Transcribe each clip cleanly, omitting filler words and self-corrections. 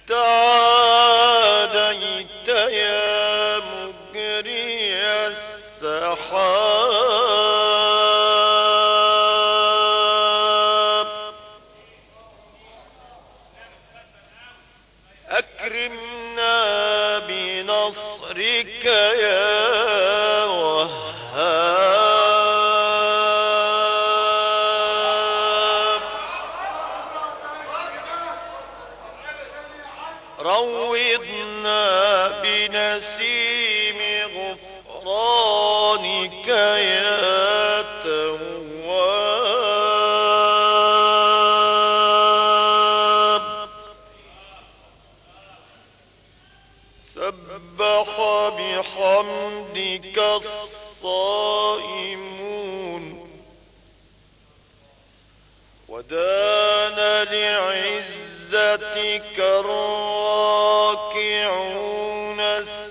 تعاليت يا مجري السحاب أكرمنا بنصرك يا وهاب روضنا بنسيم غفرانك يا تواب سبح بحمدك الصائمون ودان لعزتك الراكعون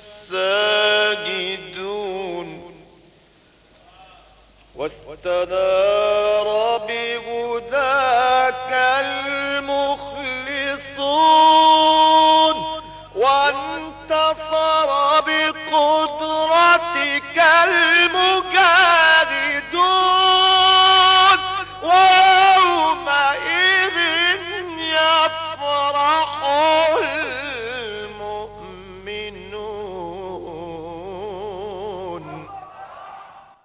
الساجدون واستنار بهداك المخلصون وانتصر بقدرتك المجاهدون